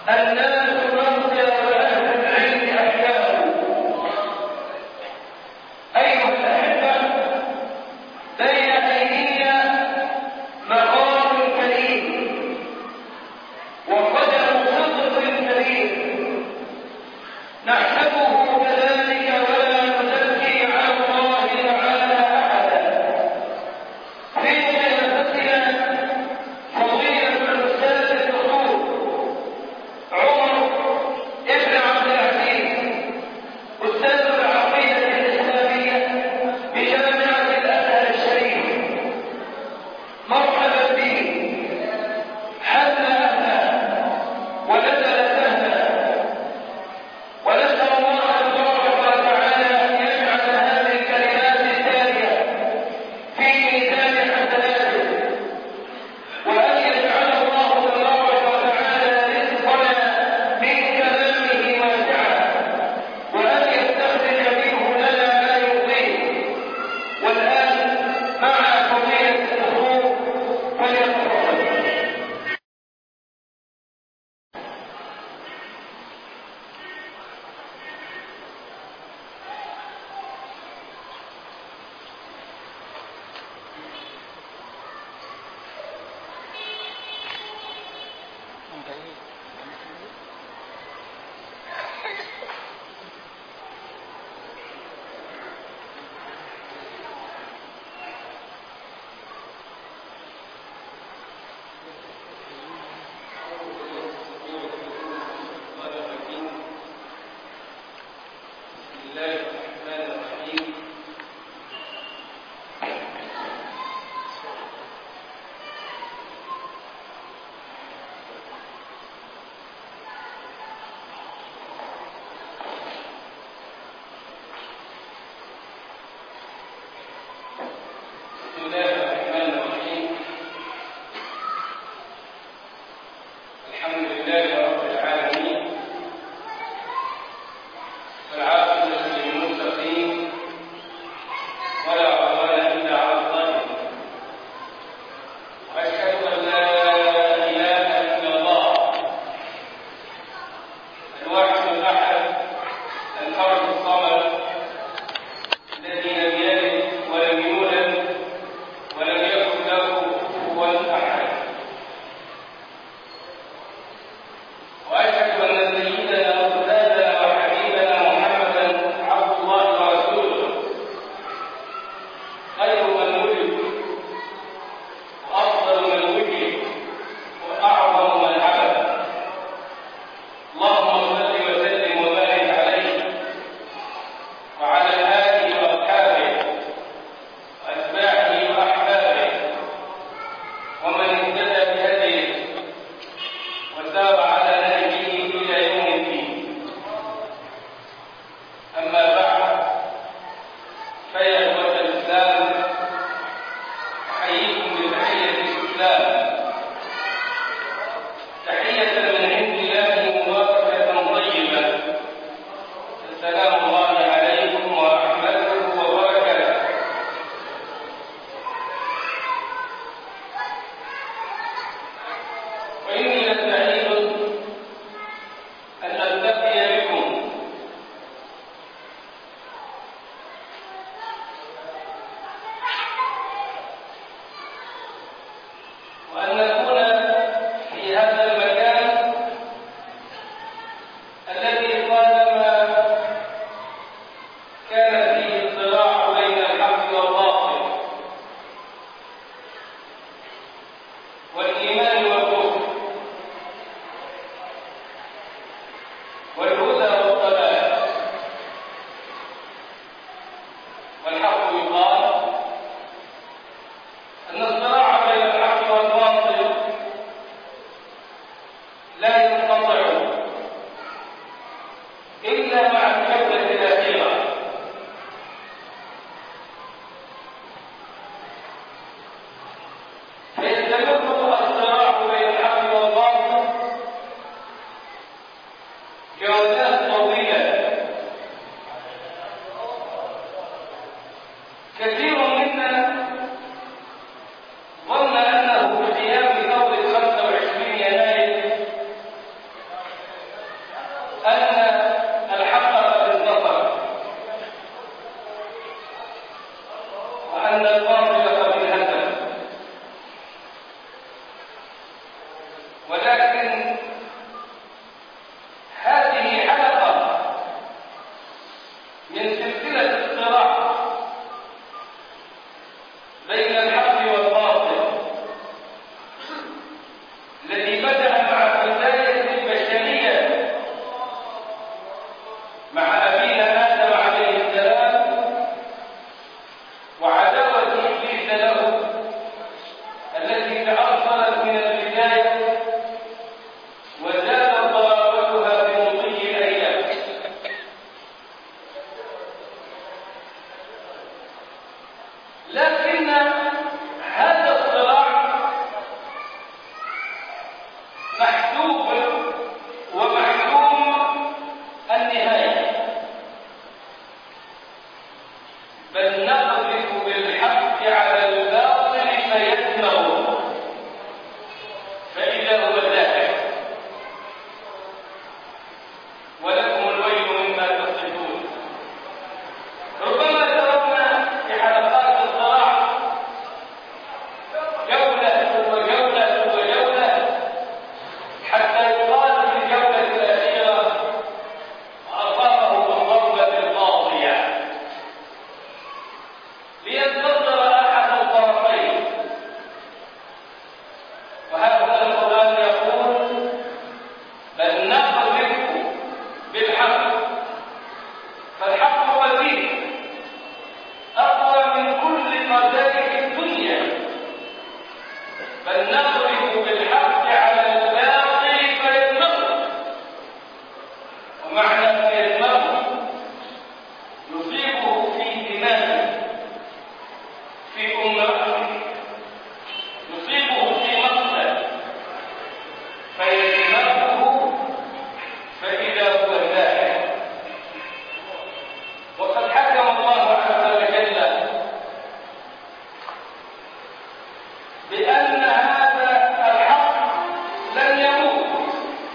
عمر ولكن هذه حلقة من سلسلة الصراع بين الحق والباطل الذي بدأ مع بداية البشرية مع أبينا آدم عليه السلام وعداوة إبليس له التي تأصلت من البداية وزادت ضرابتها بمضي الأيام. لكن هذا الصراع محسوب ومحكوم النهاية، بل نقذف بالحق على الباطل فيدمغه فإذا هو زاهق ولكم الويل مما تصفون. ربما ترون في حلقات الصراع جولة وجولة وجولة حتى يقال في الجولة الأخيرة أصابه الضربة القاضية لينتصر أحد الطرفين. وهذا القرآن يقول بل نقذف بالحق، فالحق قدير أقوى من كل قذائف الدنيا، بل نقذف بالحق على الباطل فيدمغه. ومعنى فيدمغه يصيبه في دماغه، في أمته، يصيبه في مقتل فيدمغه فإذا هو زاهق. وقد حكم الله عز وجل بأن هذا الحق لن يموت،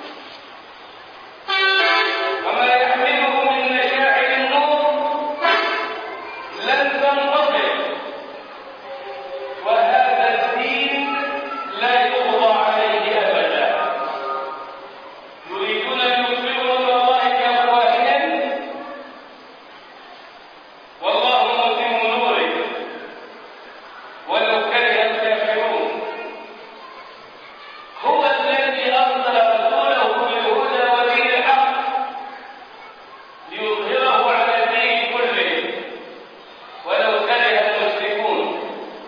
وما يحمله من مشاعر النور لن تنطفئ، وهذا الدين لا يقضى عليه أبدا. يريدون أن يطفئوا نور الله بأفواههم والله متم نوره ولو كره الكافرون. هو الذي أرسل رسوله بالهدى ودين الحق ليظهره على الدين كله ولو كره المشركون.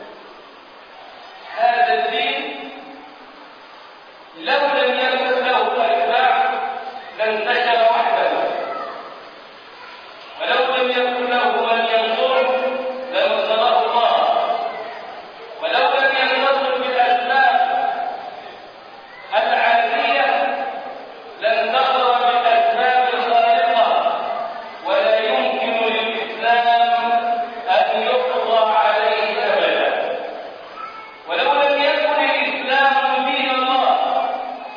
هذا الدين لو لم يكن له أتباع لانتشر وحده، ولو لم يكن له من ينصره لنصره الله، ولو لم ينتصر بالأسباب العادية لانتصر بالأسباب الخارقة. ولا يمكن للإسلام أن يقضى عليه أبدا. ولو لم يكن الإسلام دين الله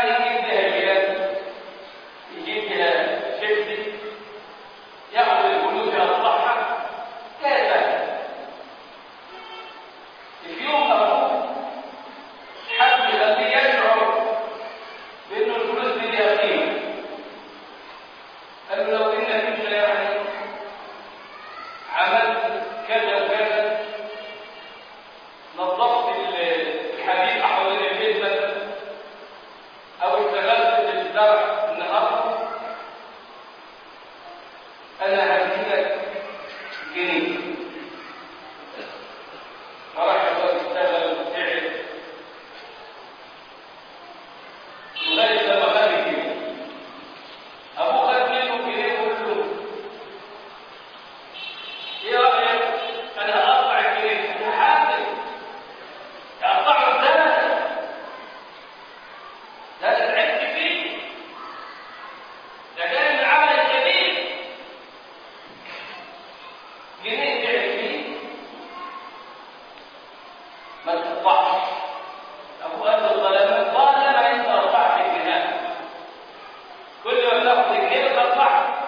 يجيب بها جيران، يجيب بها شفتي، ياخذ الفلوس يطلعها كذا. في يوم ابوه حب يخليه يشعر بانه الفلوس دي ليها قيمه، قال له لو انك انت يعني عملت كذا وكذا، نظفت الحديقه حوالين البيت مثلا، او اشتغلت في الزرع النهارده، انا هديلك جنيه. فراح الواد اشتغل وتعب لغايه لما خد الجنيه. ابوه خد منه الجنيه وقال له ايه رايك؟ انا هقطع الجنيه. يا حاج تقطعه ازاي؟ ده انا تعبت فيه، ده كان من عمل جميل. جنيه تعب فيه ما تقطعش. ابو قال له طالما انت قطعت الجنيه، كل ما تاخذ جنيه تقطعها.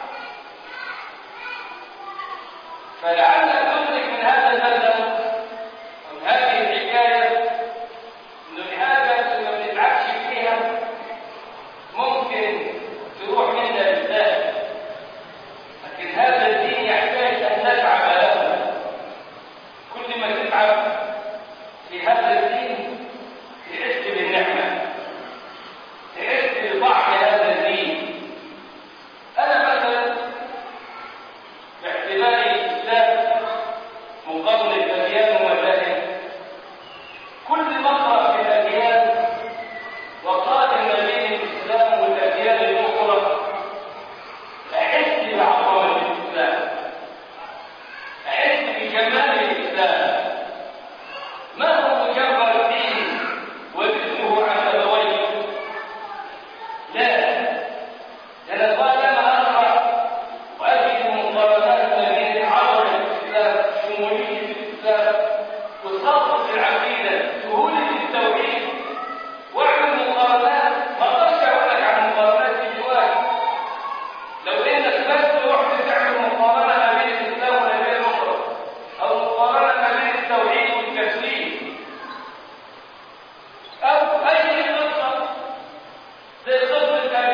فلعلك تدرك من هذا المثل او هذه الحكايه انه الحاجه اللي ما بنتعبش فيها ممكن تروح منا بالسهل، لكن هذا الدين يحتاج ان نتعب له. كل ما تتعب في هذا الدين تحس بالنعمه، تحس بضعف هذا الدين. انا مثلا باعتباري الاسلام مقابل الاديان والمذاهب، كل ما اقرا في الاديان وقارن ما بين الاسلام والاديان الاخرى احس بعظمه الاسلام، احس بجمال الاسلام. ما هو مجرد دين وذكره عن ابويه، لا، لأن طالما أقرأ وأجد مقارنات ما بين عظمة الإسلام، شمولية الإسلام، وسطة العقيدة، سهولة التوحيد، وأعمل مقارنات ما أقدرش أقول لك عن مقارنات الجوال. لو إنك بس رحت تعمل مقارنة ما بين الإسلام والأديان الأخرى، أو مقارنة ما بين التوحيد والتسليم، أو أي قصة زي قصة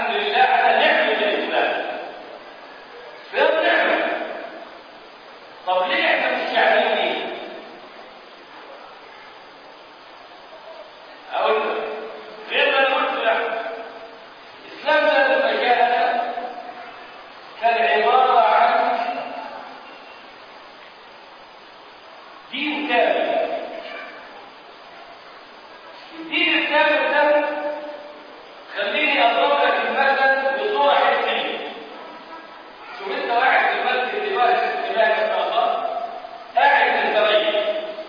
الحمد لله على نعمة الإسلام. فهو نعمة. طب ليه احنا مش شاعرين بيه؟ أقول لك غير ما أنا قلت لك، الإسلام ده لما جاءنا كان عبارة عن دين كامل. الدين الكامل ده خليني أضرب لك المثل بصورة حسية. شوف أنت واحد في المسجد دلوقتي بسم الله ما شاء الله قاعد مستريح،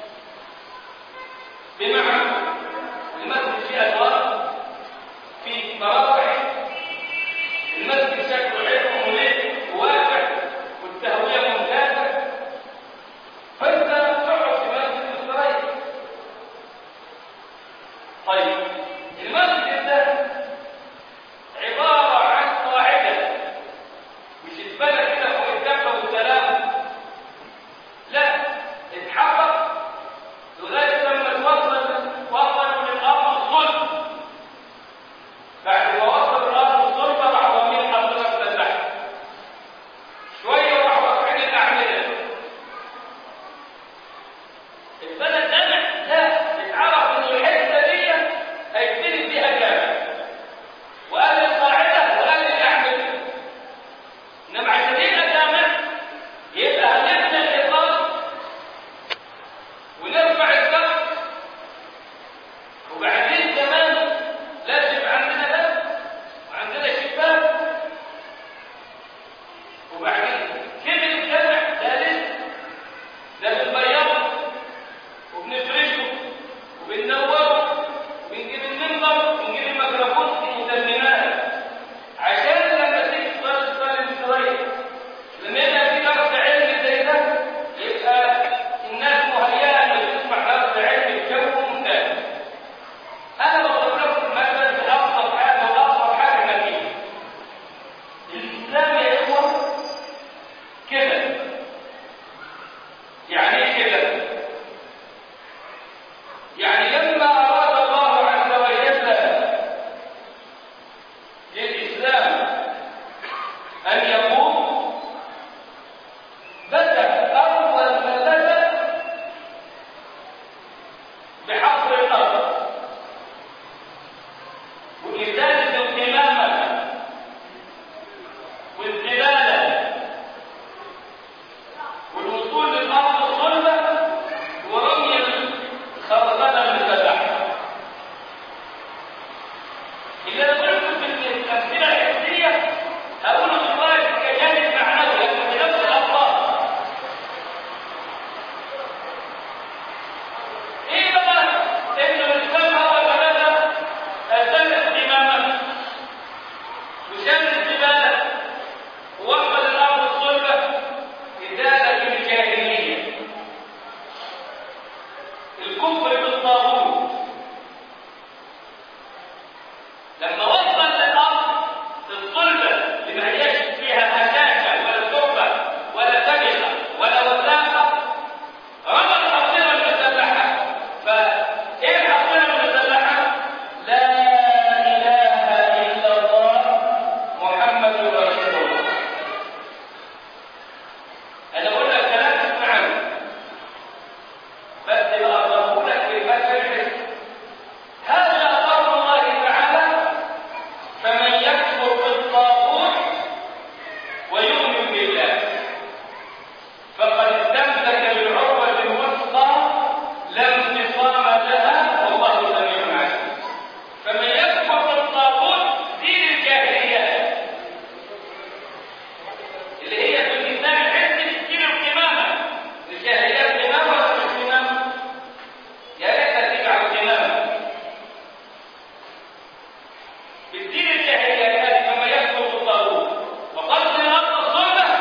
بمعنى المسجد فيه أدوار، فيه مراوح، المسجد شكله حلو ومليء وواسع والتهوية ممتازة، فأنت تقعد في مسجد مستريح. طيب المسجد ده عبارة عن قاعدة مش اتبنى كده فوق الدفة والسلام، لا، اتحقق لغاية لما وصلوا للأرض الصلب. بعد ما وصلوا الأرض الصلب راحوا عاملين حضرتك مساحة شوية وراحوا رافعين الأعمدة. البلد ده لا اتعرف إنه الحتة دي هيبتدي فيها جامع، وقال القاعدة وقال الأعمدة. إنما عشان يبقى جامع يبقى هنبني الحيطان ونرفع السقف، وبعدين كمان لازم يبقى عندنا باب وعندنا شباك، وبعدين كبر الجامع ده لسه ده بنبيضه وبنفرشه وبننوره وبنجيب المنبر ونجيب الميكروفون ومتممات عشان لما تيجي تصلي مستريح. لما يبقى في درس علمي زي ده يبقى الناس مهيئه انها تسمع درس علمي بجو ممتاز. انا بضرب لكم مثلا بابسط حاجه وابسط حاجه نتيجه. الاسلام يا اخوه كده. يعني ايه كده؟ يعني لما اراد الله عز وجل للاسلام ان يقوم بدأ أول ما بدأ بحفر الأرض وإزالة القمامة والزبالة والوصول للأرض الصلبة ورمي الخرسانة المسلحة. إذا قلت في الأمثلة الحسية هقول دلوقتي كجانب معنوي لكن بنفس الألفاظ. ايه بقى انه الاسلام اول ما بدا ازال القمامه وشال الزباله ووفر الارض الصلبه، ازاله الجاهليه، الكفر بالطاغوت. لما وصل للارض الصلبه اللي ما هياش فيها هشاشه ولا تربه ولا سبخه ولا وثاقه، رمى الحصيره المسلحه. فايه الحصيره المسلحه؟ لا اله الا الله محمد رسول الله. انا بقول لك كلام اسمعني بس بقربه لك بالمثل. هذا قول الله تعالى: فمن يكفر بالطاغوت ويؤمن بالله فقد استمسك بالعروة الوثقى لا انفصام لها والله سميع عليم. فمن يكفر بالطاغوت دين الجاهلية اللي هي في الإسلام الحسي تشيل القمامة. الجاهلية القمامة ولا مش القمامة؟ يا ريتها تيجي على القمامة. بالدين الجاهلية هذه فمن يكفر بالطاغوت وقتل الأرض الصلبة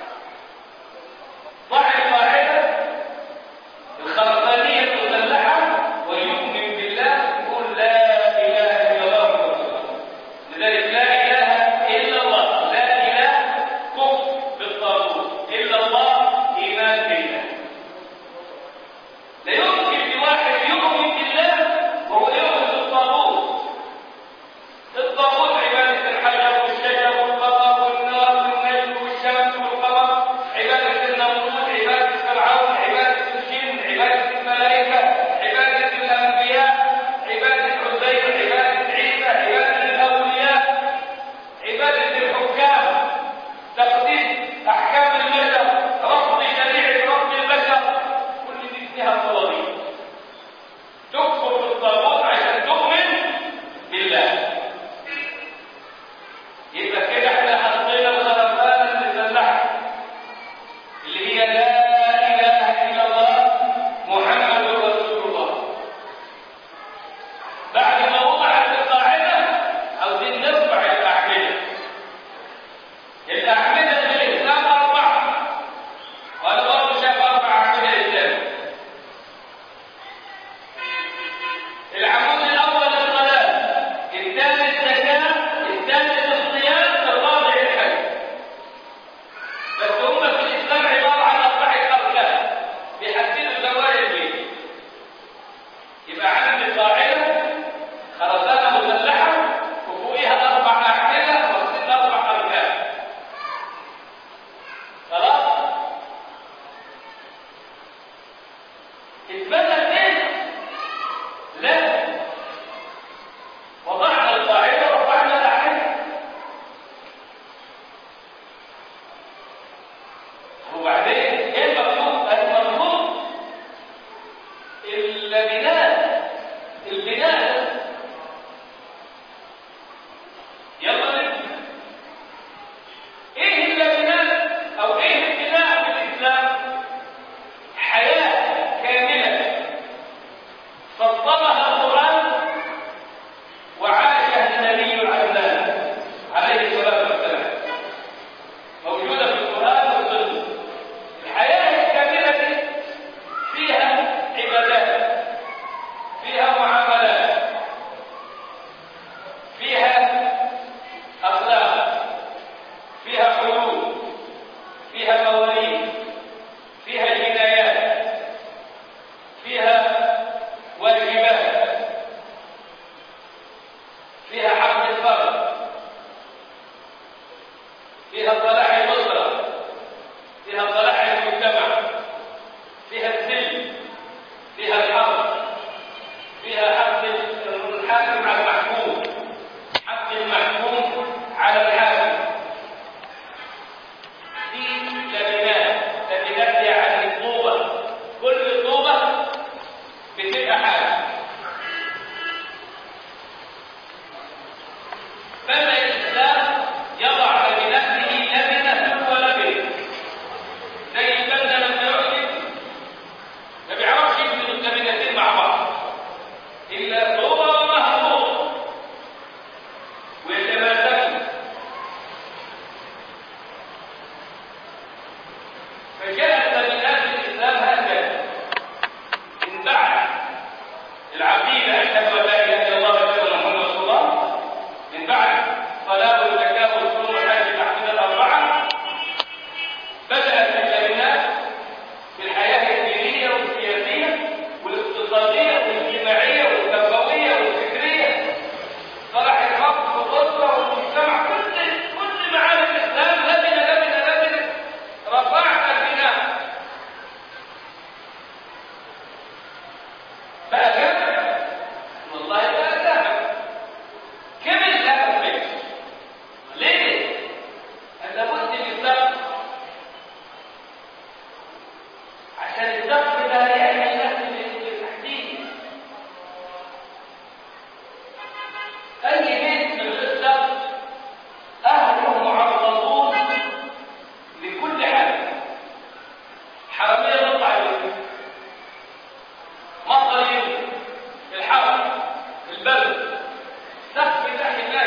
ضع القاعدة الخرسانية المسلحة ويؤمن بالله، يقول لا إله إلا الله محمد رسول الله. لذلك لا إله إلا الله، لا إله كفر بالطاغوت إلا الله إيمان بالله. لا يمكن لواحد يؤمن بالله وهو يؤمن بالطاغوت. الطاغوت أخلاق، فيها حدود، فيها مواريث، فيها جنايات، فيها واجبات، فيها حق الفرد، فيها صلاح الأسرة، فيها صلاح المجتمع، فيها السلم، فيها الحرب، فيها حق الحاكم على المحكوم، حق المحكوم على الحاكم. دي لبنات، لبنات يعني طوبة، كل طوبة بتبقى حاجة. بدأ الإسلام يضع لبنته لبنة ولبنة، زي البنا لما يعجب ما بيعرفش يبنوا اللبنتين مع بعض إلا طوبة ومهبوط ويتماسكوا. فجاءت لبنات الإسلام هكذا من بعد العقيدة أشهد أن لا إله إلا الله وأشهد أن محمدا رسول الله، من بعد صلاة والزكاة والصوم والحج العقيدة الأربعة، بدأت اللبنات في الحياة الدينية والسياسية والاقتصادية والاجتماعية والتربوية والفكرية، صلاح الرب والأسرة والمجتمع، كل معاني الإسلام لبنة لبنة لبنة رفعنا البناء. بقى جامع، والله بقى جامع كمل هذا البيت. ليه؟ لابد من سقف، عشان السقف ده يعمل نفس التحديد. أي بيت من غير سقف أهله معرضون لكل حاجة، حرامية تطلع عليهم، مطر ينزل، الحر، البرد، سقف ده حماية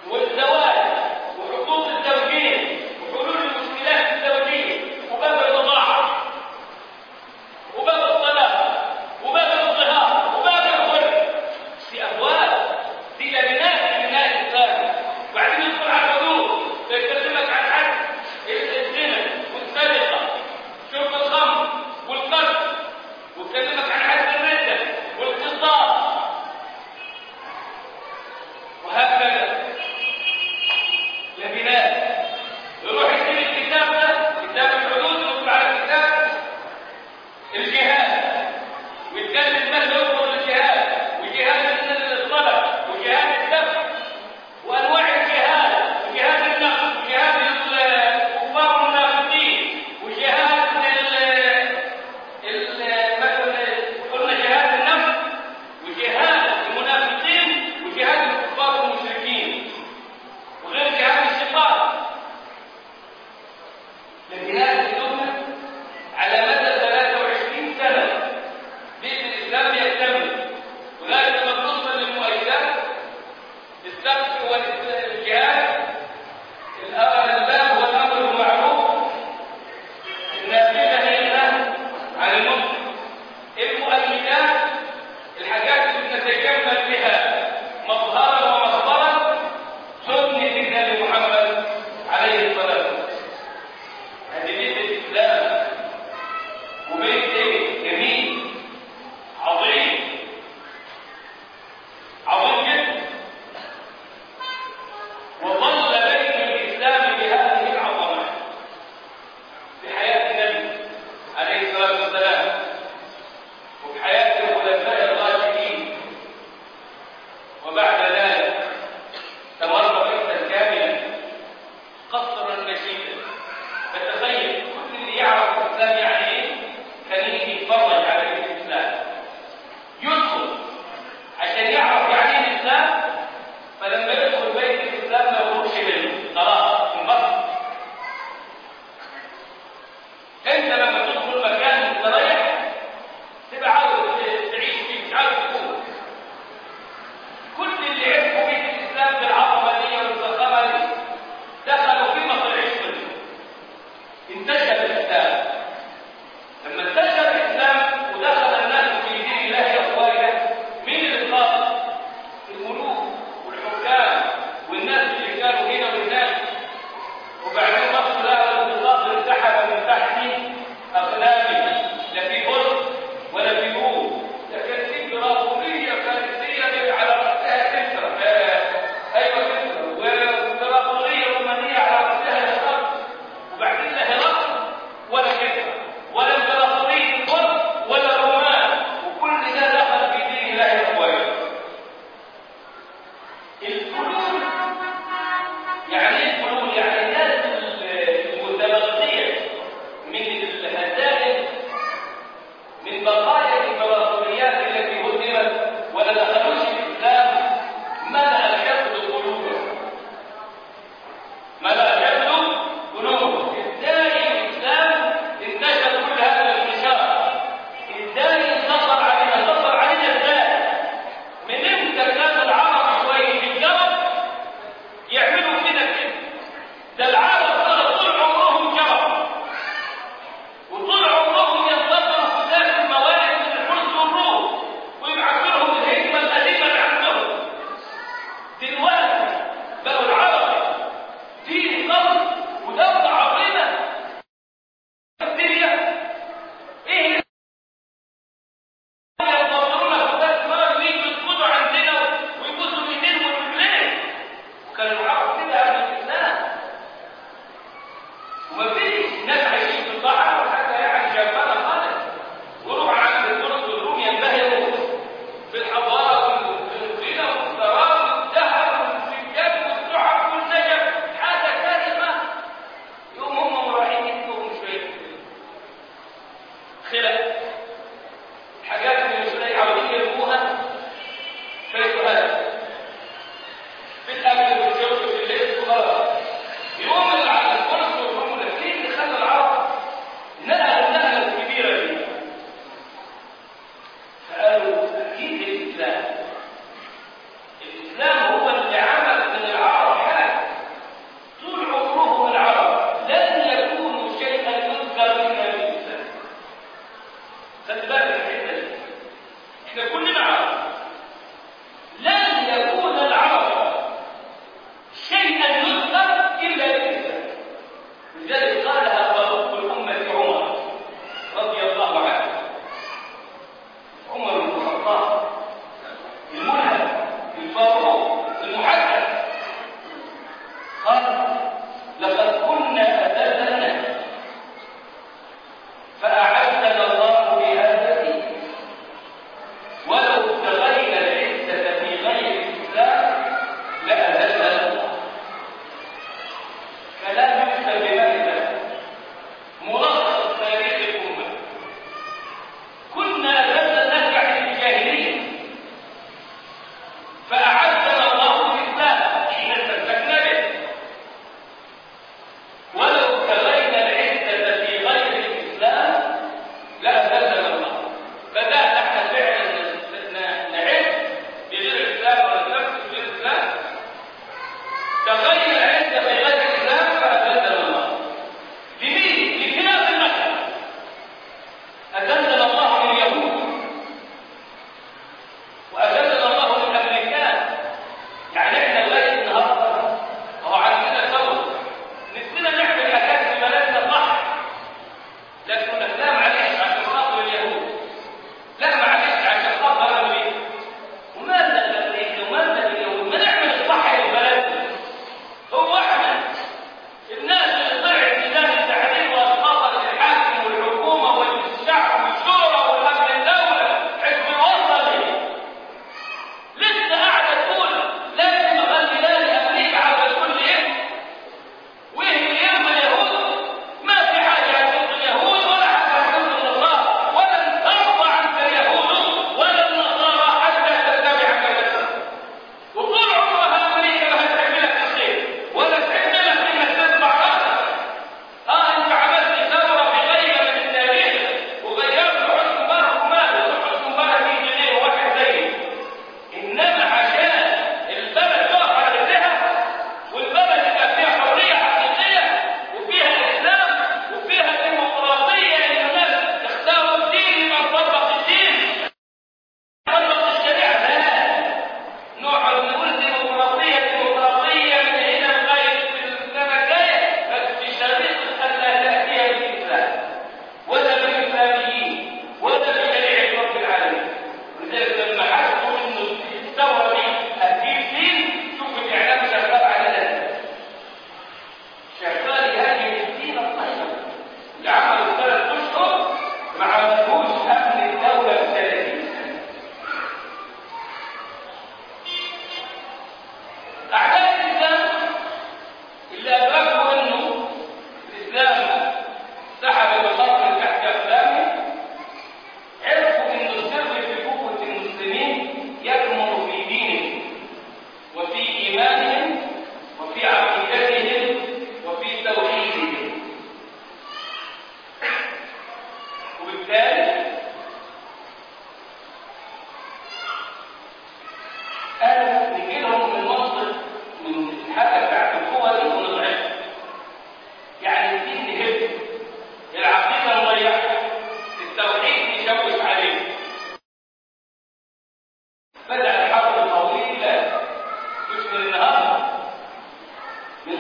والزواج وحقوق الزوجين وحلول المشكلات الزوجيه وباب الرضاعه وباب الطلاق وباب الظهار وباب الخلع. دي ابواب، دي لبنات من الانسان. وبعدين يدخل على الحدود فيكلمك عن حد الزنا والسرقه شرب الخمر والقتل، ويكلمك عن حد الرده والاغتصاب وهكذا.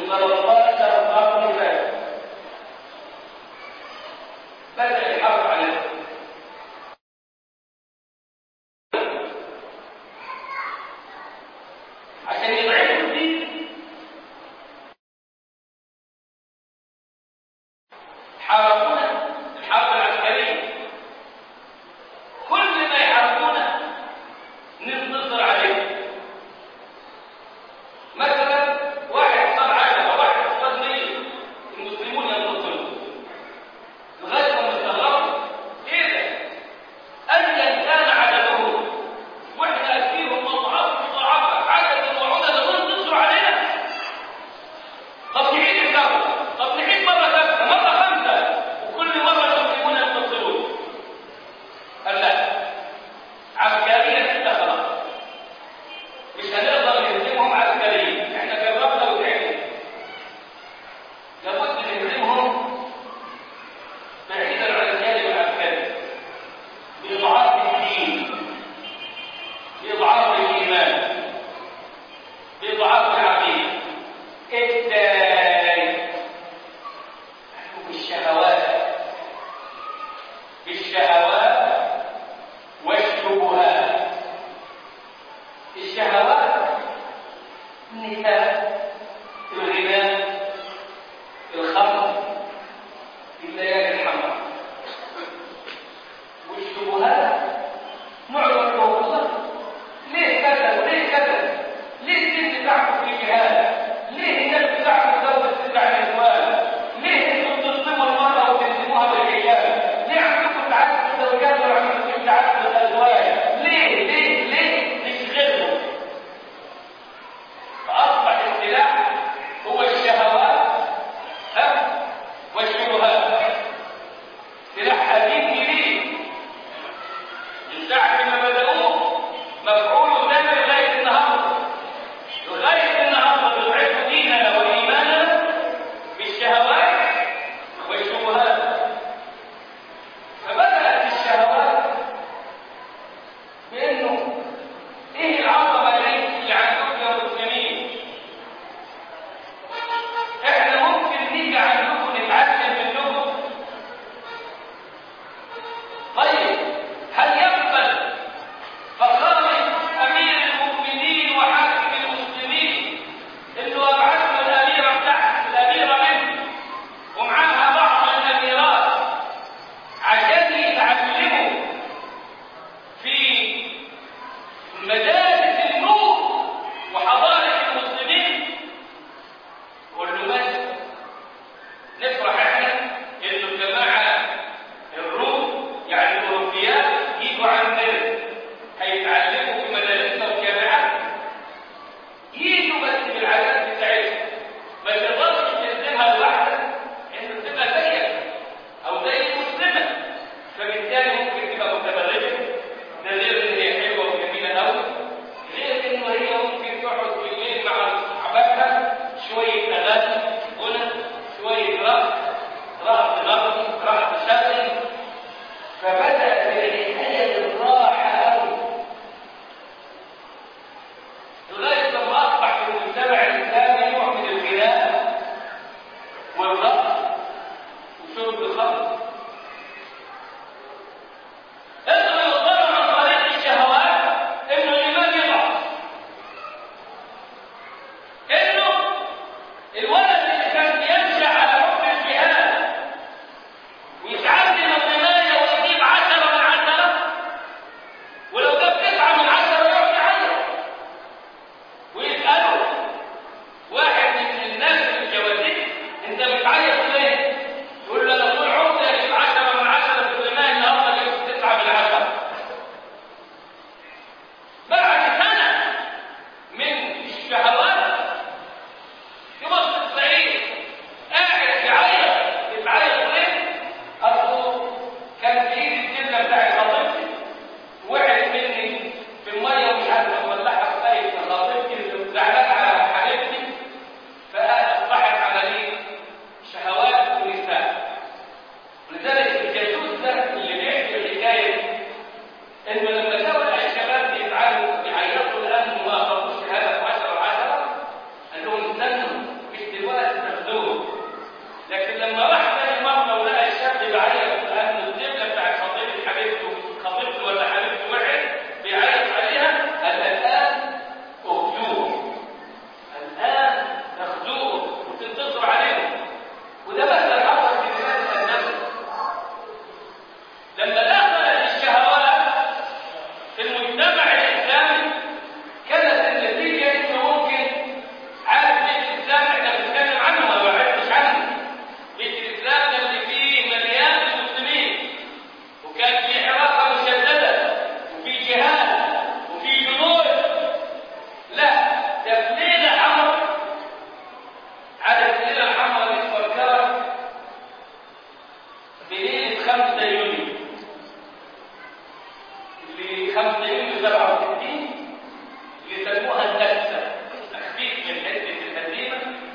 من 13 قرن فات بدأ يحافظ عليها عشان يضعفوا الدين. حاربونا الحرب العسكرية، كل ما يحاربونا ننتصر عليه. مثلا واحد صار 10، واحد صار 100، المسلمون ينتصرون لغاية ما استغربوا ايه ده؟ أيا كان عددهم واحنا أكفيهم أضعاف مضاعفة عددا وعددا وانتصروا علينا. طب نعيد الدولة، طب نعيد مرة ثالثة، مرة خامسة،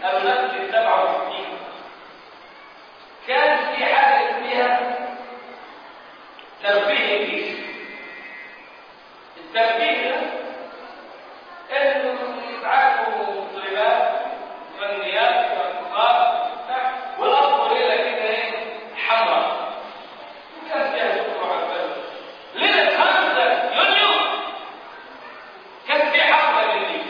أو نسل 67 كان في حاجة اسمها ترفيه الجيش. الترفيه ده إنه يبعثوا مطربات فنيات وأنقاض والأرض ليلة كده إيه حمراء، وكان فيها شكر عباس. ليلة 5 يونيو كان في حفلة للنيل،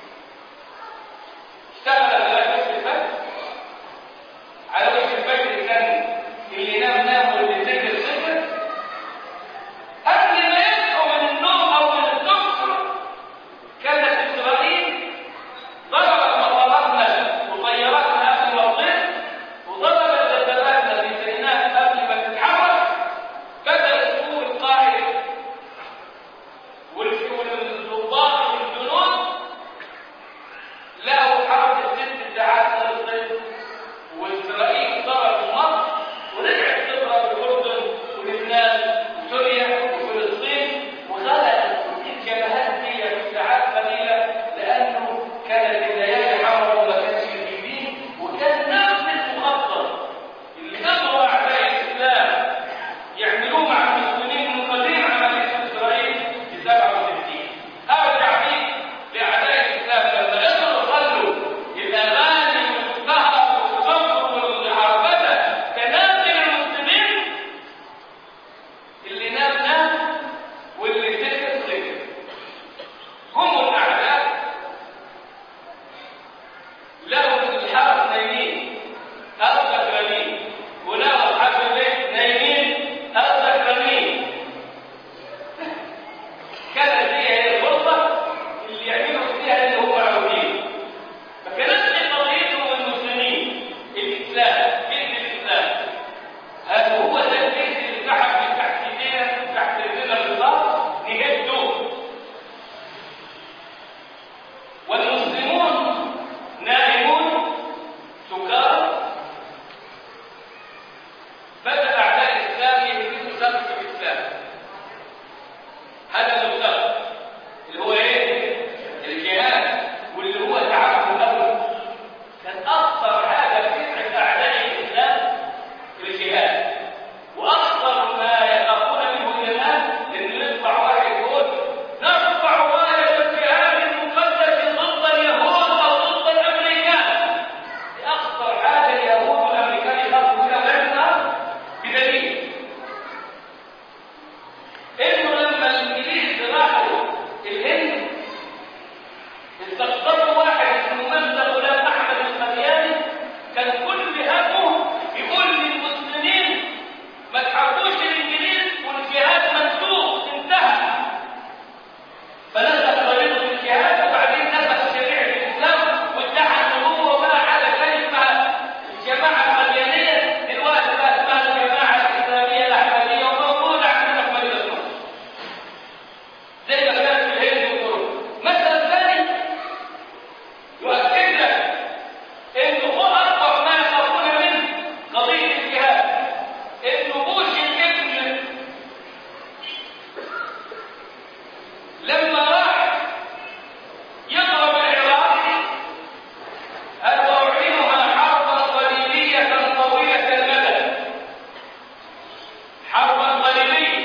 اشتغل على وش الفجر، على وش الفجر كان اللي نام واللي سجل سجل. قبل ما يصحوا من النوم أو من السكر كانت إسرائيل ضربت مطاراتنا وطياراتنا قبل ما تطير، وضربت دباباتنا في سيناء قبل ما تتحرك. بدأ يسوق القاعدة والضباط والجنود لقوا حرب ال6 ساعات خلصت، وإسرائيل ضربت مصر ورجعت تضرب الأردن ولبنان وسوريا وفلسطين، وخلقت الجبهات دي في ساعات قليلة، لأنه كانت الليالي حمراء وما كانش في دين، وكان نفس المخطط اللي قدروا أعداء الإسلام يعملوه مع المسلمين من قديم عملية إسرائيل في 67. أرجع فيه لأعداء الإسلام لما قدروا يخلوا الأغاني والسهر والصبر والعربدة تنازل المسلمين، اللي نام واللي سكت سكت. هم الأعداء لهم الحرس نايمين أو سكرانين، ولهم أصحاب البيت نايمين أو سكرانين. كانت هي الفرصة اللي يعملوا فيها اللي هم عاوزين. ما كانتش قضيتهم المسلمين، الإسلام، بيت الإسلام. هذا هو ده البيت اللي سحب من تحت ايدينا، تحت رجلنا بالظبط نهده. والمسلمون نائمون سكارى. بدأ أعداء الإسلام يهدموا سقف الإسلام. هذا المفترض اللي هو ايه؟ الجهاد، واللي هو تعبد الأول. كان أكثر حاجة بتسعد أعداء الإسلام الجهاد، وأكثر ما يخافون منه اليمن إنه يطلع واحد يقول نرفع راية الجهاد المقدس ضد اليهود أو ضد الأمريكان. دي أكثر حاجة اليهود والأمريكان يخافوا منها غيرنا، بدليل إنه لما الإنجليز راحوا الهند استقطبوا واحد اسمه ممدح غلام أحمد القدياني، كان كل همه يقول للمسلمين ما تحاربوش الإنجليز والجهاد منسوخ انتهى. فنسخ طريقة الجهاد، وبعدين نسخ شريعة الإسلام وادعى إنه هو بقى على كلمة الجماعة القديانية، دلوقتي بقى اسمها الجماعة الإسلامية الأحمدية، وموجودة عندنا في مدينة نصر زي ما كانت في الهند والأوروبا. مثلا ثاني يؤكد لك إنه هو أكبر ما يخافون منه قضية الجهاد. إنه بوش الابن لما راح يضرب العراق قال وأعلنها حربا صليبية طويلة المدى. حربا صليبية،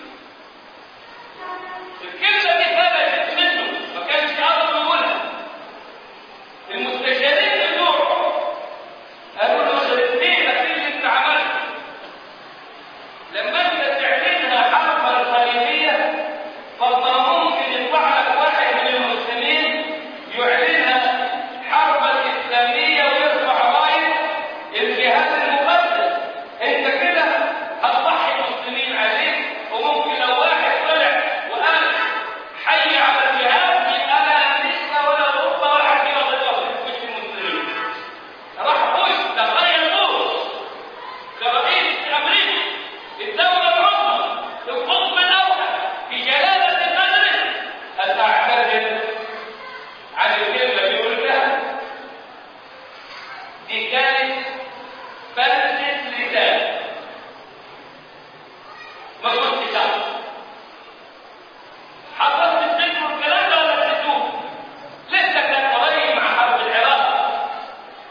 الكلمة دي ثبتت منه، ما كانش قادر يقولها. المستشارين بتوعه قالوا له الاثنين اللي انت عملته، لما انت تعلنها حربا صليبية فما ممكن يطلع لك واحد من المسلمين يعلنها حربا إسلامية ويرفع راية الجهاد المقدس. انت كده هتضحي المسلمين عليك، وممكن لو واحد طلع وقال حي على الجهاد يبقى لا امريكا ولا اوروبا ولا حد يقدر مش المسلمين. راح بوش تخيل بوش كرئيس امريكا الدولة العظمى القطب الاول في جلالة قدره أتعتذر عن الكلمة اللي قلتها. دي كانت فلسة لسان، ما كنتش أعرف. حضرت الذكر الكلام ده ولا نسيتوه؟ لسه كان قريب مع حرب العراق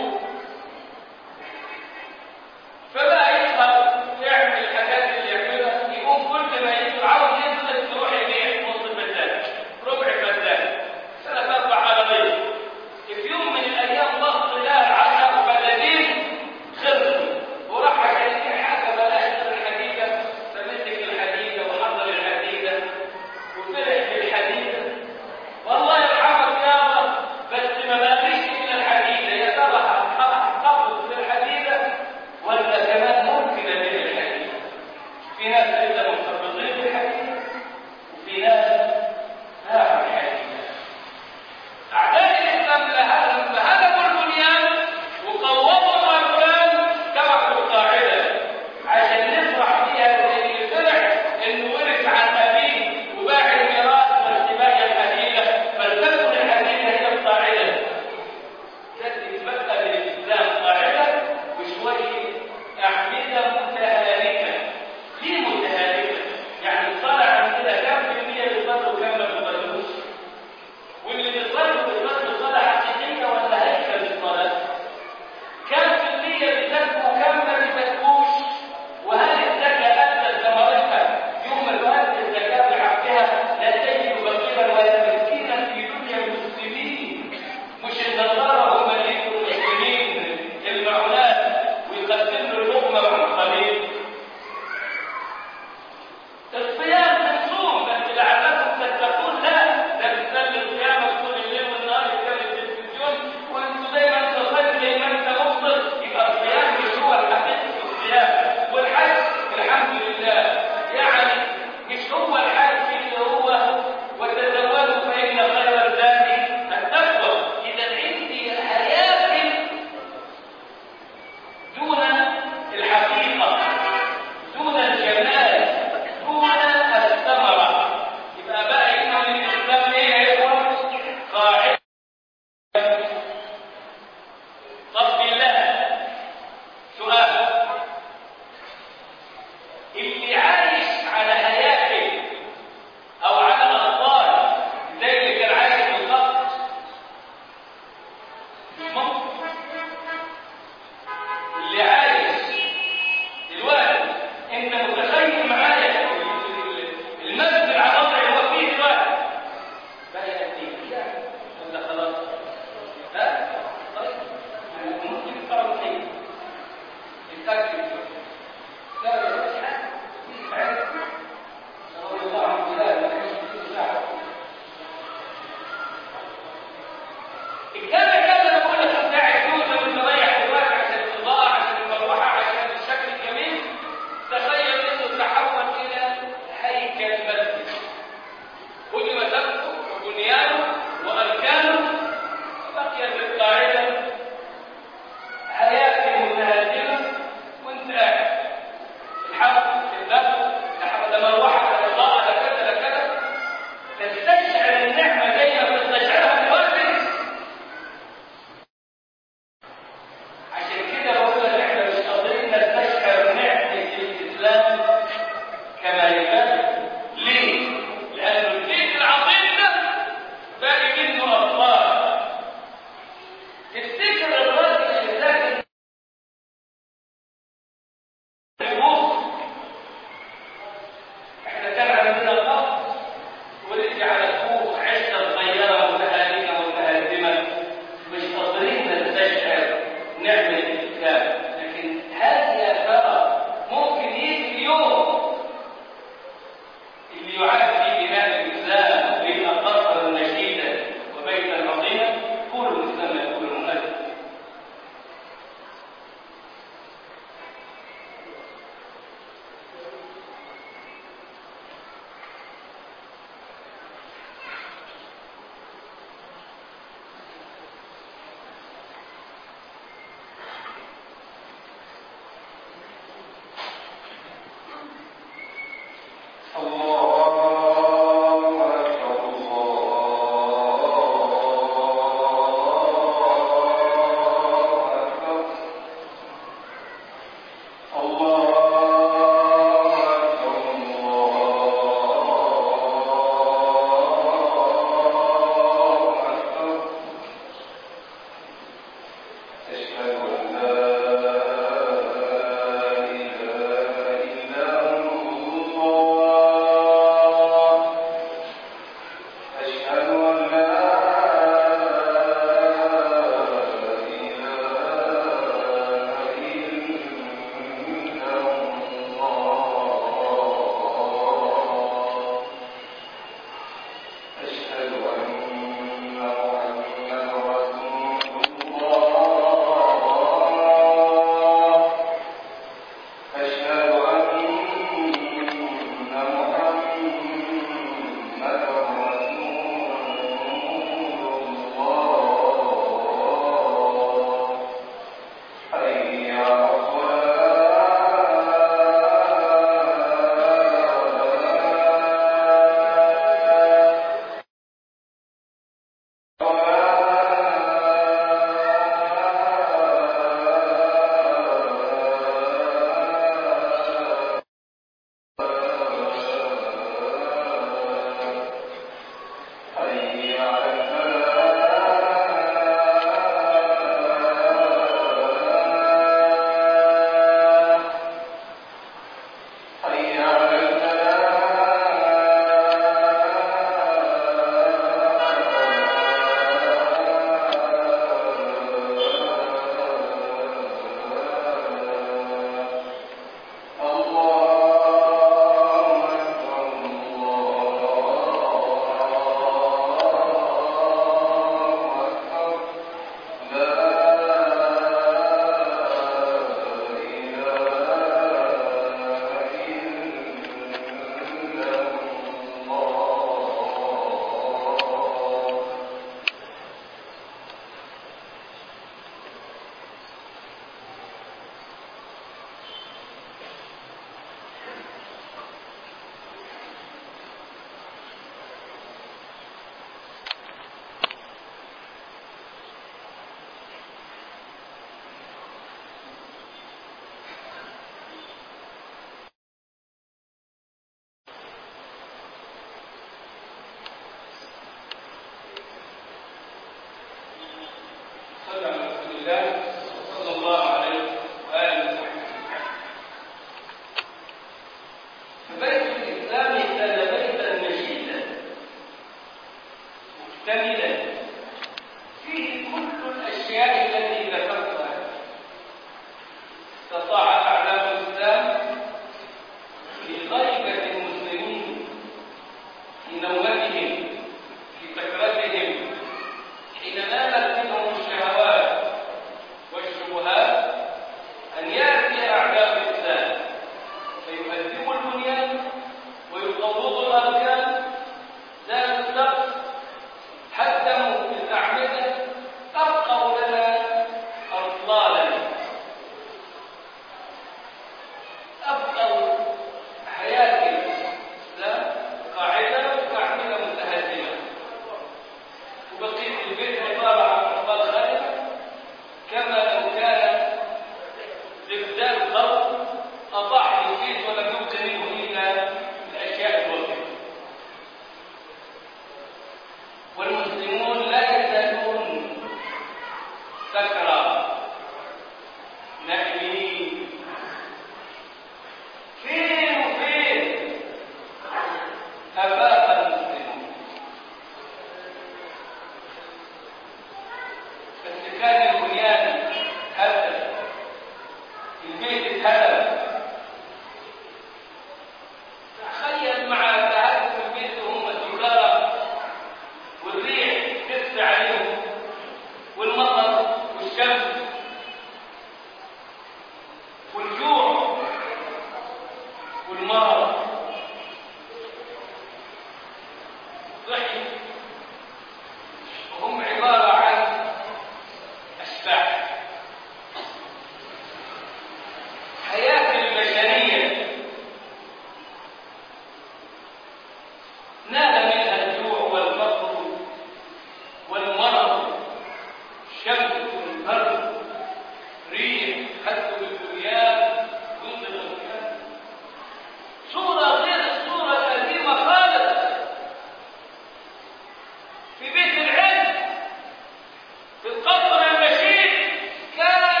في القصر المشيد كان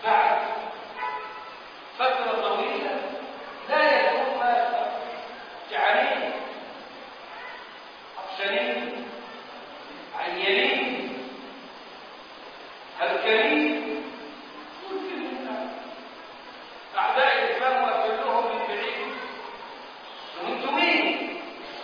بعد فترة طويلة لا يكون ما جعانين عطشانين عيانين هلكانين أعداء الإسلام وأكلهم من بعيد وأنتم مين؟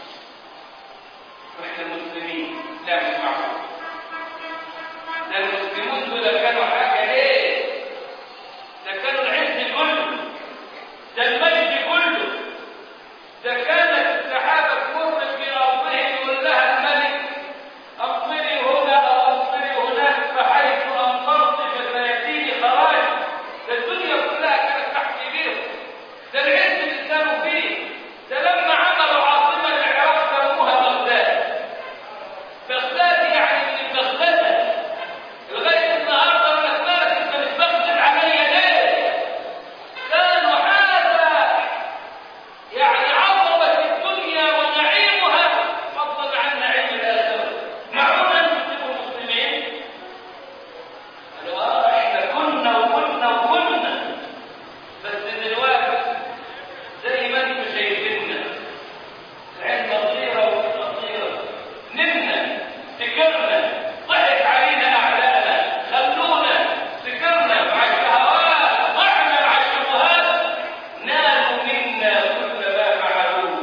وإحنا المسلمين لا مش معقول ده المسلمون دول كانوا حاجة إيه؟ ده كانوا العز كله ده المجد كله ده كانت السحابة تمر في أرضهم يقول لها الملك أمطري هنا أو أمطري هناك فحيث أمطرت فسيأتيني خراج ده الدنيا كلها كانت تحت إيديهم ده العز اللي كانوا فيه ده لما عملوا عاصمة العراق سموها بغداد بغداد يعني من البغدادة لغاية النهارده يقول لك مالك أنت مش بغداد عليا ليه؟ كانوا هذا يعني عظمة الدنيا ونعيمها فضلا عن نعيم الآخرة معقول أنتم تبقوا مسلمين؟ قالوا إحنا كنا وكنا وكنا بس دلوقتي زي ما أنتم شايفيننا العين مصيرة ومصيرة نمنا سكرنا ضحك علينا أعدائنا خلونا سكرنا مع الشهوات ضعنا مع الشبهات نالوا منا كل ما فعلوه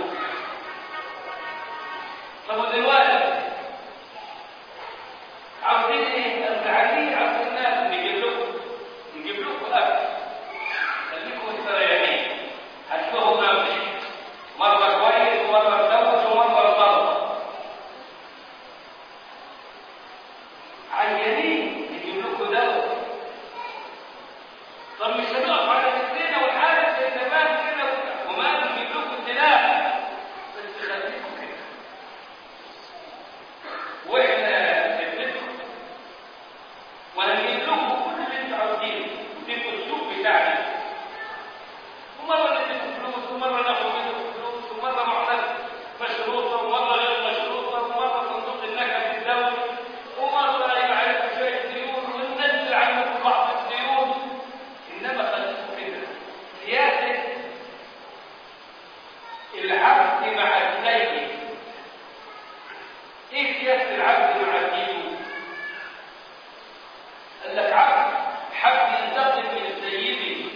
طب دلوقتي عاوزين ايه؟ انت عايزين عاوز الناس نجيب لكم اكل خليكم مستريحين هتشوفوا نفسك مره كويس ومره مدوس ومره ضربه عيانين نجيب لكم دواء طب مش هنقف على رجلينا والحارس زي زمان كده وما نجيب لكم سلاح بس خليكم كده واحنا نثبتكم وهنجيب لكم كل اللي انتوا عاوزينه وتبقوا السوق بتاعنا ومره نديكم فلوس ومره ناخد منكم فلوس ومره معاملات مشروطه ومره غير مشروطه ومره صندوق النكد الدولي ومره يبقى عليكم شويه ديون وننزل عنكم بعض الديون انما خليكم كده سياسه العبد مع السيد ايه سياسه العبد مع سيده؟ قال لك عبد حب ينتقم من سيده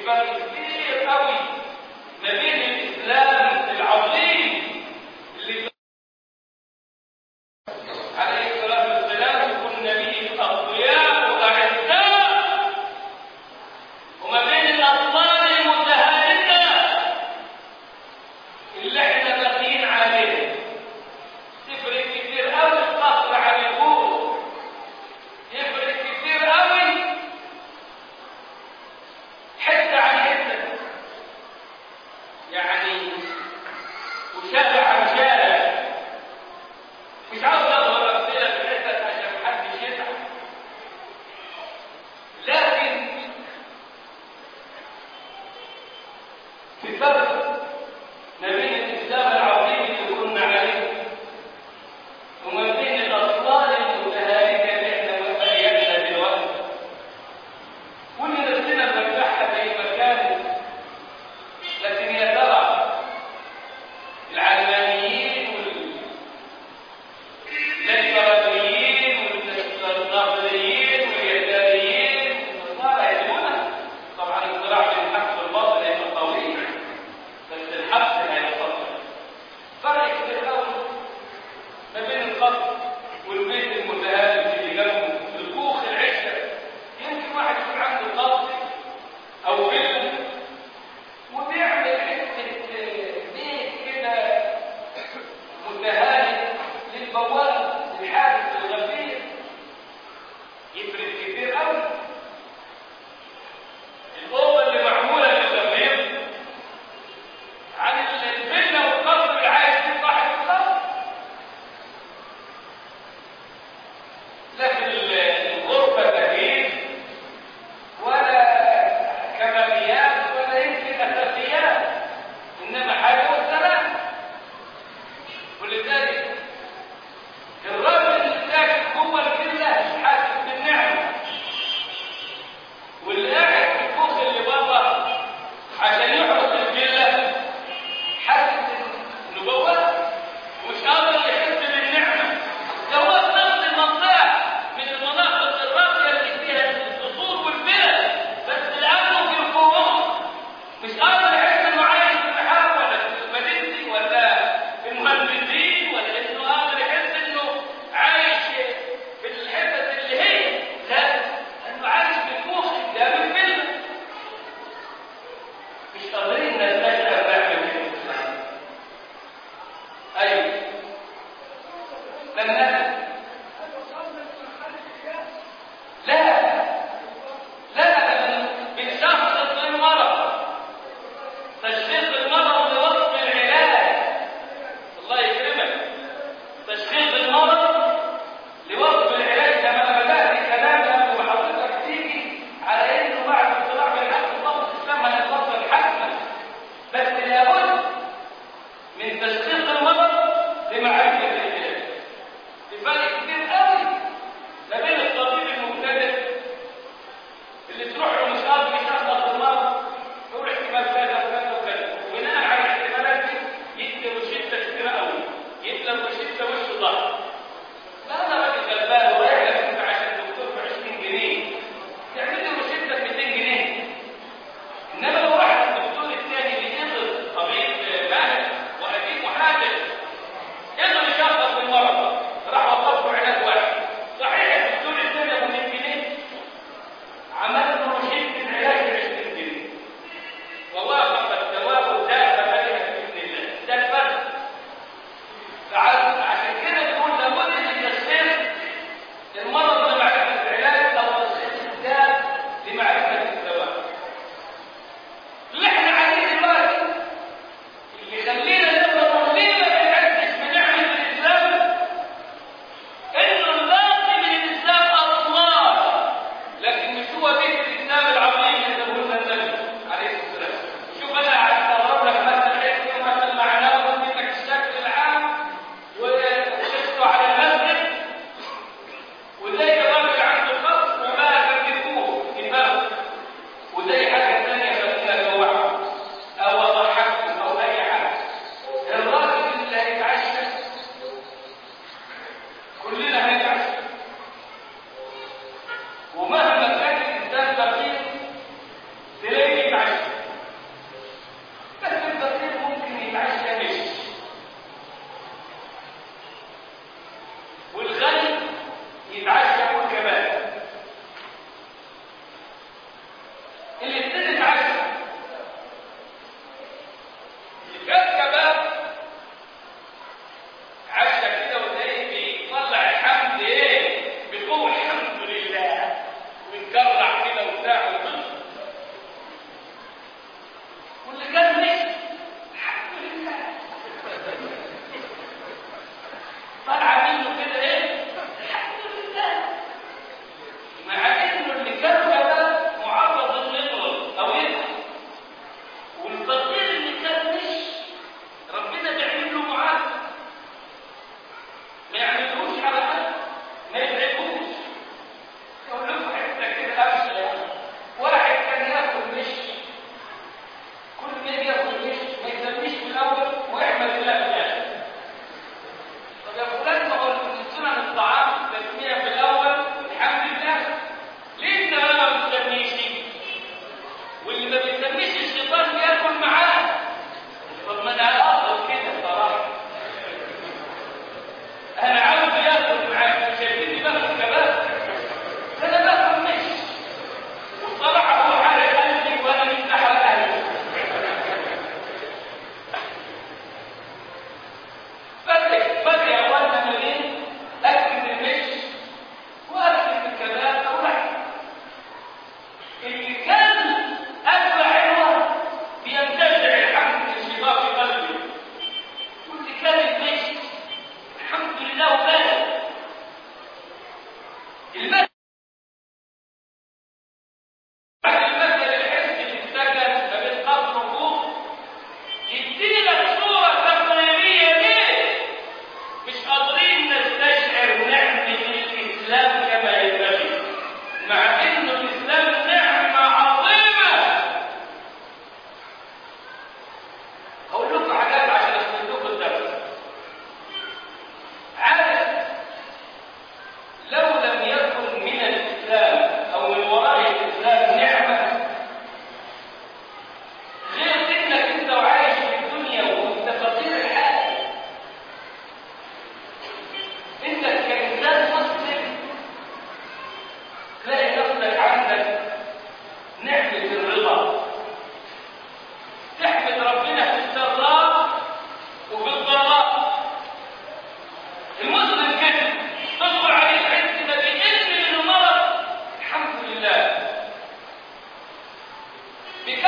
فرق كبير قوي ما بين الإسلام العظيم اللي عليه الصلاة والسلام يكون نبي أقوياء وأعزاء، وما بين الأطفال المتهالكة اللي احنا باقيين عليه. تفرق كتير قوي القصر عن الجور، يفرق كتير قوي حتة عن حتة، يعني وشارع عن شارع. مش عاوز اظهر امثله بحتت عشان محدش يزعل، لكن في فرق ما بين الاسلام العظيم اللي كنا عليه وما بين الاطفال المتهالكه اللي احنا بقينا دلوقتي. كل نفسنا بنرجعها زي ما كانت، لكن يا ترى العلمانيين والليبراليين والناصريين واليساريين والنصارى يهمنا طبعا الصراع بين الحق والباطل هيبقى طويل،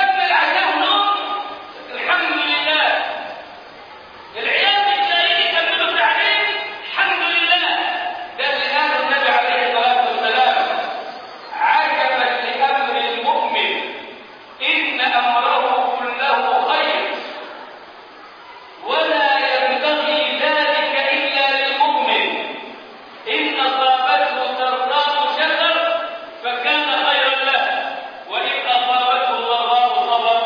يكمل عشان نوم. الحمد لله. العيال مش لاقيين يكملوا تعليم. الحمد لله. ده اللي قاله النبي عليه الصلاه والسلام: عجبا لامر المؤمن ان امره كله خير ولا ينبغي ذلك الا للمؤمن. ان اصابته سراء شكر فكان خيرا له، وان اصابته ضراء صبر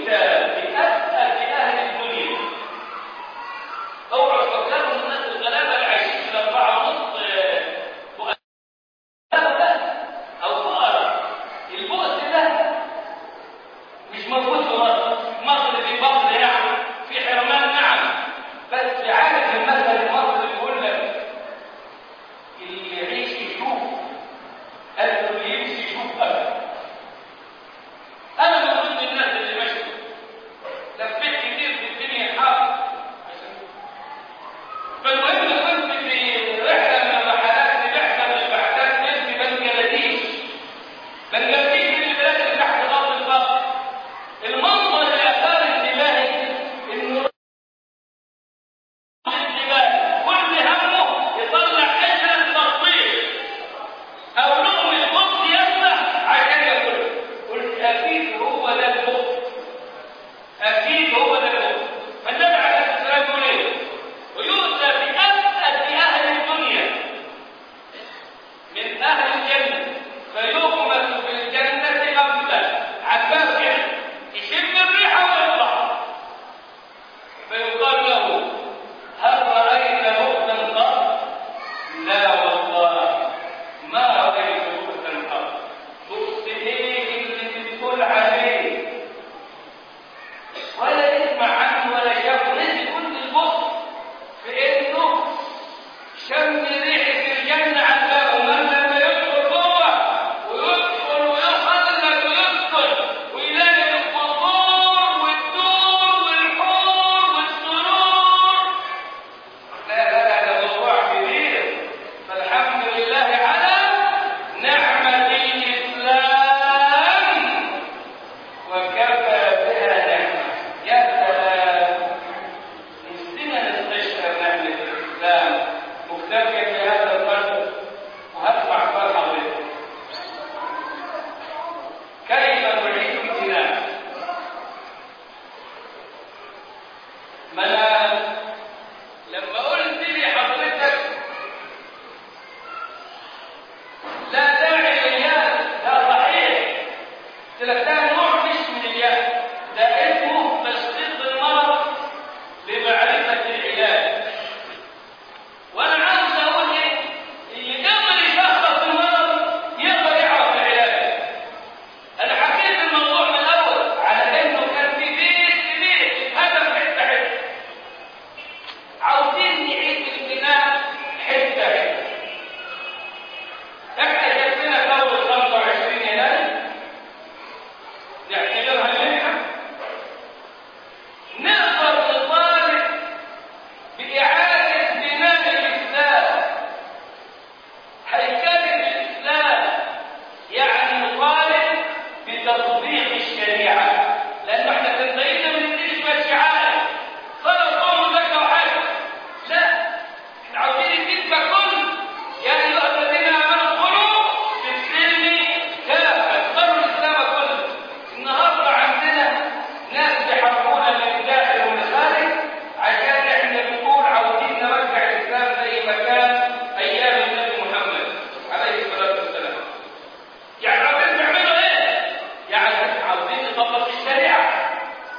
بأسأل أهل الدنيا. اوعوا تفكروا الناس الغلابة اللي عايشين في 4.5 أو فقراء. البؤس ده مش موجود في مصر. مصر في فقر يعني، في حرمان نعم، بس عارف المثل المصري بيقول لك اللي يعيش يشوف، اللي يمشي يشوف أبدا. أنا من ضمن الناس اللي ماشي لفيت كتير في الدنيا حاضر. فالمهم كنت في رحلة من الرحلات لبحثة من البحثات اسمي بنجلاديش. بنجلاديش من البلاد اللي تحت خط الفقر. المنظر اللي أثار انتباهي إنه الجبال كل همه يطلع أجل تصوير أو لقمة خبز يفتح عشان ياكلها. قلت أكيد هو ده البخل، أكيد هو ده البخل. فالنبي عليه الصلاة والسلام يقول إيه؟ ويؤتى بأسأل أهل الدنيا من أهل الجنة فيغمس في الجنة غمسة عباس كده يشم الريحة ويطلع، فيقال له هل رأيت بؤسا قط؟ لا والله ما رأيت بؤسا قط. بؤس ايه اللي بتقول عليه ولا يسمع عنه ولا شافه؟ ليس كل البؤس في انه شم ريحة الجنة عن بابه. من لما يدخل جوه ويدخل ويخلد ويدخل ويلاقي القصور والدور والحور والسرور، لا ده موضوع كبير. فالحمد لله على نعمة الإسلام وكفى بها نعمة. يا سلام، نفسنا نستشعر نعمة الإسلام مكتفية بهذا القدر وهدفع فرحة به. كيف نعيد امتنان؟ ما أنا لما قلت لي حضرتك لا داعي لليأس، ده صحيح، قلت لك ده نوع مش من اليأس، ده اسمه تشخيص المرض لمعرفة العلاج. وانا عاوز اقول ايه؟ اللي قبل يشخص المرض يقدر يعرف العلاج. انا حكيت الموضوع من الاول على انه كان في بيت كبير هدف حته حته. عاوزين نعيد البناء حته حته. احنا شايفينها اول 25 يناير نعتبرها منحه، نقدر نطالب بإعادة بناء الإسلام، هيكلة الإسلام، يعني نطالب بتطبيق الشريعة، لأنه احنا تنتهينا من الدين شوية شعائر صاروا صوم ذكر وحاجة. لا، احنا عاوزين الدين ككل. يا أيها الذين آمنوا ادخلوا في السلم كافة، ادخلوا الإسلام كله. النهارده عندنا ناس بيحاربونا من الداخل ومن الخارج عشان احنا بنقول عاوزين نرجع الاسلام زي ما كان ايام النبي محمد عليه الصلاه والسلام. يعني عاوزين تعملوا ايه؟ يعني عاوزين نطبق الشريعه.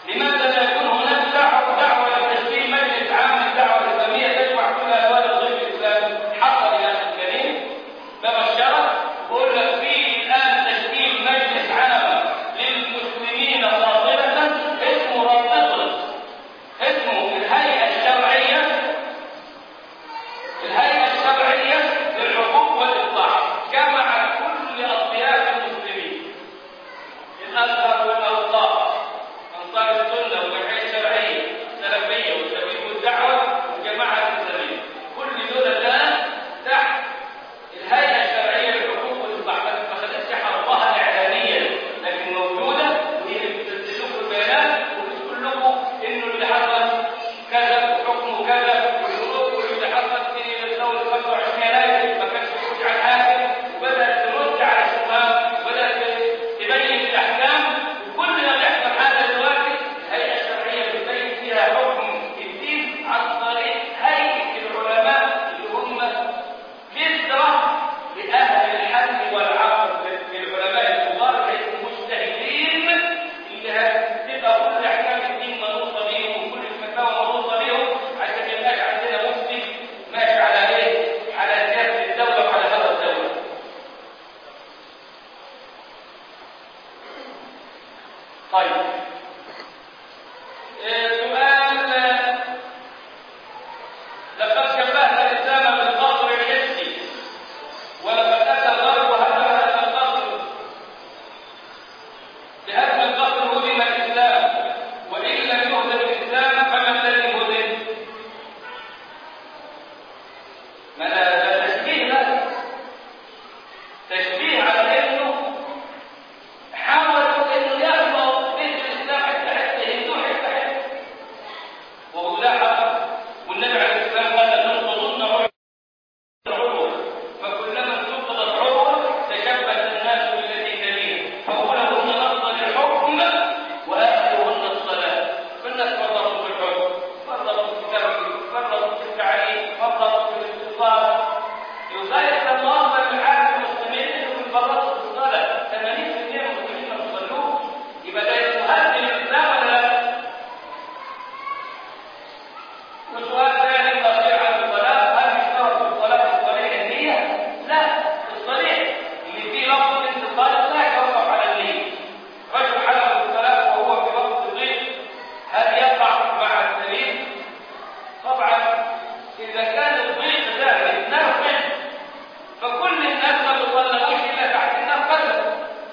لماذا لا يكون هناك دعوة لتشكيل مجلس عام للدعوة الإسلامية تجمع كل ألوان الضيف الإسلامي؟ حصل يا أخي الكريم ببشرك بقول لك في الآن تشكيل مجلس عام للمسلمين قاطبة اسمه رابطة، اسمه الهيئة الشرعية للحقوق والإصلاح، جمع كل أطياف المسلمين الأزهر والأوقاف، أنصار السنة والجمعية الشرعية السلفية والتبليغ والدعوة والجماعة الإسلامية، كل دول الآن تحت الهيئة الشرعية للحقوق والإصلاح. ما خدتش حرفها إعلانيا لكن موجودة، وهي بتشوف البيانات وبتقول لكم إنه اللي حصل كذا وحكمه كذا والشروط، واللي حصل في ثورة 25 يناير ما كانش بيخرج على الحاكم، وبدأت ترد على الشبهات وبدأت تبين الأحكام. وكل ما بيحصل هذا دلوقتي الهيئة الشرعية بتبين فيها حكم الدين عن طريق هيئة العلماء اللي هم كثرة لأهل الحل والعقل، للعلماء الكبار المجتهدين اللي هتبقى كل أحكام الدين منوصة بيهم وكل الفتاوى منوصة بيهم، عشان ما يبقاش عندنا مفتي ماشي على إيه؟ على سياسة الدولة وعلى هذا الدولة. طيب سؤال، لقد شبهت الإسلام بالقصر الحسي ولقد أتى الغرب وهدم هذا القصر، لهدم القصر هدم الإسلام، وإن لم يهدم الإسلام فما الذي هدم؟ ما لا تشبيه، لا تشبيه على إنه حاولوا إنه يأخذوا بيت الإسلام حتى يهدوه حتى وهو لا حق. والنبي عليه السلام قال تنقضن عروة، فكلما انتقضت عروة تشبه الناس بالذي تليه، فأولهن نقض الحكم وآخرهن الصلاة. فالناس فرطوا في الحكم، فرطوا في الترك، فرطوا في التعليم، فرطوا في الاتصال. يغاية الله بالعالم المسلمين انهم فرطوا في الصلاة، 80% من المسلمين ما يصلون، يبقى ده يهدم الإسلام ولا لا؟ وسؤال ثاني قصير عن الصلاة، هل يشترط في الصلاة الصريح النية؟ لا، الصريح اللي فيه لفظ الاتصال لا يوقف على النية. رجل حلف بالصلاة وهو في وقت الضيق، هل يقع مع الدليل؟ طبعا إذا كان الضيق ده يتنرفز فكل الناس ما تصلوش إلا تحت النرفزة.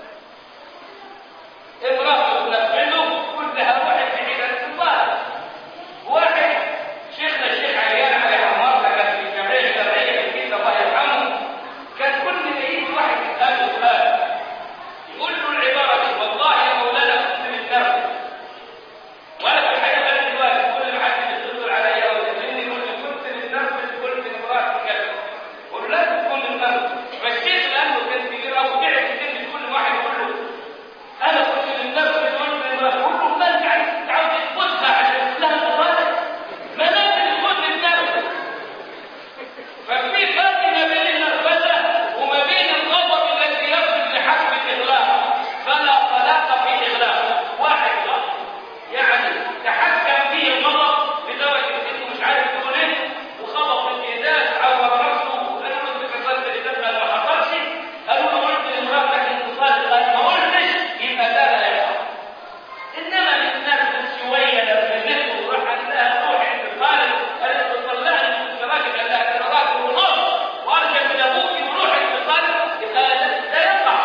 امرأة تنرفزه كلها واحد بعيد عن الصلاة. واحد شيخنا الشيخ عيان علي عمار كان في الجمعية الشرعية في الكنيسة الله يرحمه، كان كل ما يجي واحد يسأله سؤال يقول له العبارة دي: والله يا مولانا كنت متنرفز، وأنا في الحقيقة أنا دلوقتي كل ما حد يتصل عليا أو يكلمني يقول لي كنت متنرفز، قلت لمراتي كذا. قول له لازم تكون متنرفز. فالشيخ لأنه كان كبير أو تعب كتير كل واحد يقول له أنا كنت متنرفز قلت لمراتي، قول له ما أنت عاوز تقصها عشان تقول لها تصالح، ما لازم تكون متنرفز. ففي فرق ما بين النرفزة وما بين الغضب الذي يصل لحد الإغلاق. فلا طلاق في إغلاق. واحد يعني تحكم فيه الغضب لدرجة إنه مش عارف يقول إيه، وخبط في الإزاز عور نفسه، قالوا له أنت كسرت الإزاز ما حصلش، قالوا له قلت لمراتك انتصال، قال ما قلتش، يبقى ده لا يحصل. إنما نتنرفز شوية نرفزته وراح قال لها روحي انتصال، قالت له طلعني من الراجل، قال لها أنا راجل ونص وأرجع من أبوكي وروح انتصال، يبقى ده يقع.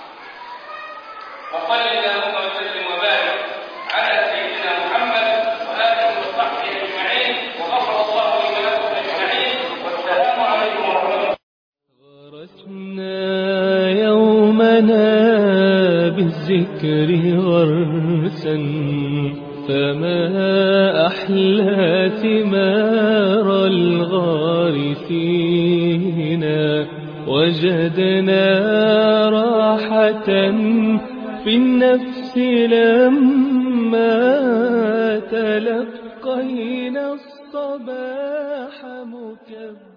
وصل اللهم وسلم وبارك على سيدنا محمد وآله وصحبه أجمعين، وغفر الله لي ولكم أجمعين، والسلام عليكم ورحمة الله. غرسنا يومنا بالذكر غرسا، فما أحلى ثمار الغارسين، وجدنا راحة في النفس لما تلقينا الصباح مكبرا.